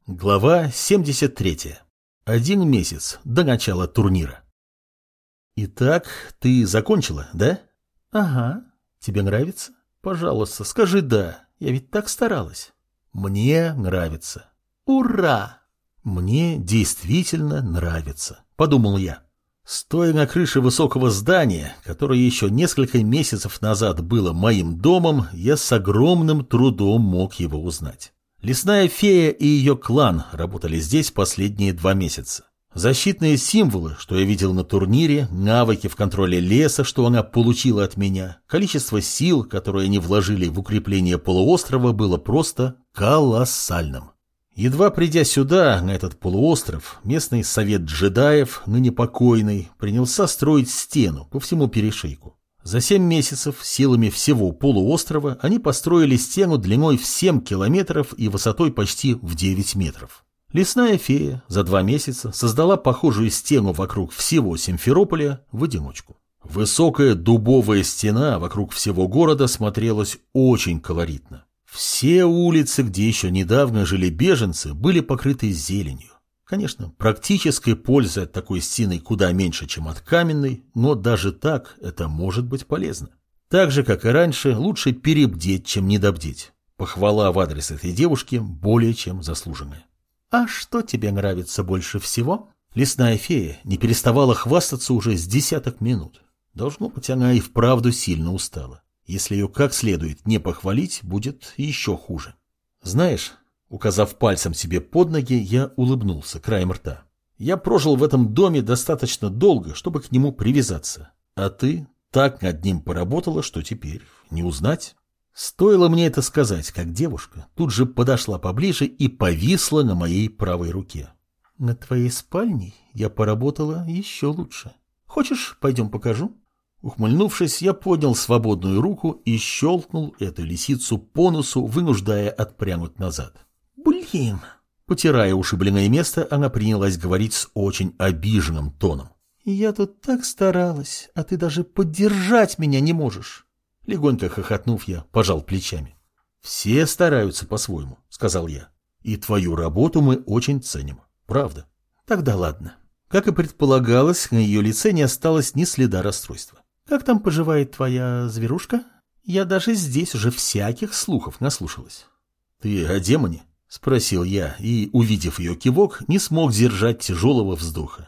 Глава 73. 1 месяц до начала турнира. Итак, ты закончила, да? Ага. Тебе нравится? Пожалуйста, скажи «да». Я ведь так старалась. Мне нравится. Ура! Мне действительно нравится, подумал я. Стоя на крыше высокого здания, которое еще несколько месяцев назад было моим домом, я с огромным трудом мог его узнать. Лесная фея и ее клан работали здесь последние 2 месяца. Защитные символы, что я видел на турнире, навыки в контроле леса, что она получила от меня, количество сил, которые они вложили в укрепление полуострова, было просто колоссальным. Едва придя сюда, на этот полуостров, местный совет джедаев, ныне покойный, принялся строить стену по всему перешейку. За 7 месяцев силами всего полуострова они построили стену длиной в 7 километров и высотой почти в 9 метров. Лесная фея за 2 месяца создала похожую стену вокруг всего Симферополя в одиночку. Высокая дубовая стена вокруг всего города смотрелась очень колоритно. Все улицы, где еще недавно жили беженцы, были покрыты зеленью. Конечно, практической пользы от такой стены куда меньше, чем от каменной, но даже так это может быть полезно. Так же, как и раньше, лучше перебдеть, чем недобдеть. Похвала в адрес этой девушки более чем заслуженная. «А что тебе нравится больше всего?» Лесная фея не переставала хвастаться уже с десяток минут. Должно быть, она и вправду сильно устала. Если ее как следует не похвалить, будет еще хуже. Знаешь... Указав пальцем себе под ноги, я улыбнулся краем рта. Я прожил в этом доме достаточно долго, чтобы к нему привязаться. А ты так над ним поработала, что теперь не узнать. Стоило мне это сказать, как девушка тут же подошла поближе и повисла на моей правой руке. Над твоей спальней я поработала еще лучше. Хочешь, пойдем покажу? Ухмыльнувшись, я поднял свободную руку и щелкнул эту лисицу по носу, вынуждая отпрянуть назад. «Блин!» Потирая ушибленное место, она принялась говорить с очень обиженным тоном. «Я тут так старалась, а ты даже поддержать меня не можешь!» Легонько хохотнув, я пожал плечами. «Все стараются по-своему», — сказал я. «И твою работу мы очень ценим. Правда?» «Тогда ладно». Как и предполагалось, на ее лице не осталось ни следа расстройства. «Как там поживает твоя зверушка? Я даже здесь уже всяких слухов наслушалась». «Ты о демоне?» — спросил я, и, увидев ее кивок, не смог держать тяжелого вздоха.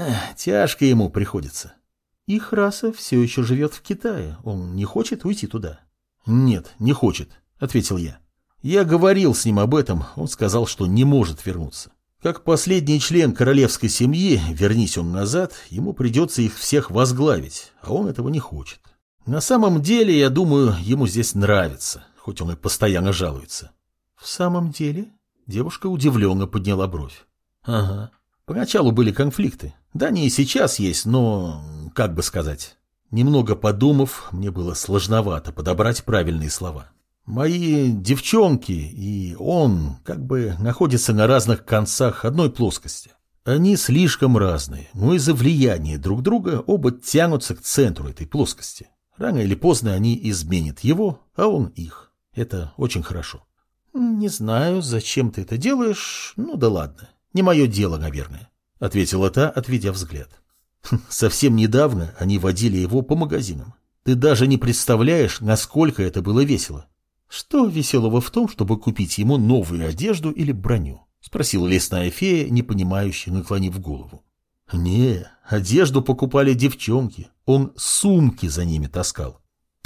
Тяжко ему приходится. Их раса все еще живет в Китае, он не хочет уйти туда. Нет, не хочет, — ответил я. Я говорил с ним об этом, он сказал, что не может вернуться. Как последний член королевской семьи, вернись он назад, ему придется их всех возглавить, а он этого не хочет. На самом деле, я думаю, ему здесь нравится, хоть он и постоянно жалуется. «В самом деле?» Девушка удивленно подняла бровь. «Ага. Поначалу были конфликты. Да, они и сейчас есть, но... как бы сказать...» Немного подумав, мне было сложновато подобрать правильные слова. Мои девчонки и он как бы находятся на разных концах одной плоскости. Они слишком разные, но из-за влияния друг друга оба тянутся к центру этой плоскости. Рано или поздно они изменят его, а он их. Это очень хорошо. «Не знаю, зачем ты это делаешь, ну да ладно, не мое дело, наверное», — ответила та, отведя взгляд. Совсем недавно они водили его по магазинам. Ты даже не представляешь, насколько это было весело. «Что веселого в том, чтобы купить ему новую одежду или броню?» — спросила лесная фея, непонимающе наклонив голову. «Не, одежду покупали девчонки, он сумки за ними таскал».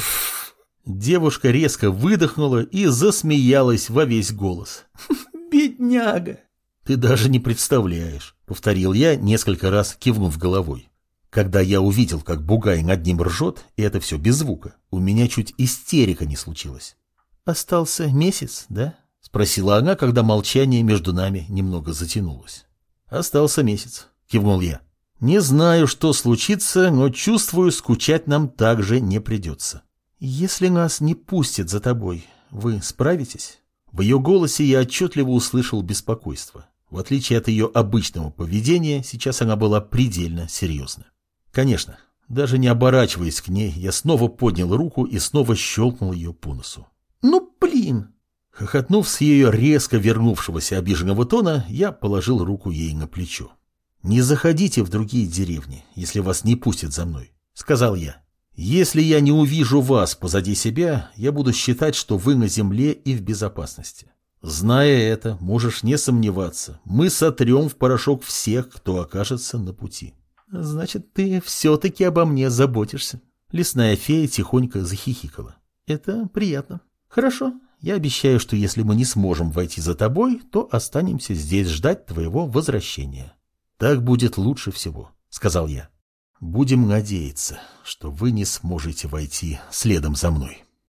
Девушка резко выдохнула и засмеялась во весь голос. «Бедняга!» «Ты даже не представляешь», — повторил я, несколько раз кивнув головой. Когда я увидел, как бугай над ним ржет, и это все без звука, у меня чуть истерика не случилась. «Остался месяц, да?» — спросила она, когда молчание между нами немного затянулось. «Остался месяц», — кивнул я. «Не знаю, что случится, но чувствую, скучать нам также не придется». «Если нас не пустят за тобой, вы справитесь?» В ее голосе я отчетливо услышал беспокойство. В отличие от ее обычного поведения, сейчас она была предельно серьезна. «Конечно». Даже не оборачиваясь к ней, я снова поднял руку и снова щелкнул ее по носу. «Ну, блин!» Хохотнув с ее резко вернувшегося обиженного тона, я положил руку ей на плечо. «Не заходите в другие деревни, если вас не пустят за мной», — сказал я. «Если я не увижу вас позади себя, я буду считать, что вы на земле и в безопасности. Зная это, можешь не сомневаться, мы сотрем в порошок всех, кто окажется на пути». «Значит, ты все-таки обо мне заботишься». Лесная фея тихонько захихикала. «Это приятно. Хорошо, я обещаю, что если мы не сможем войти за тобой, то останемся здесь ждать твоего возвращения». «Так будет лучше всего», — сказал я. «Будем надеяться, что вы не сможете войти следом за мной».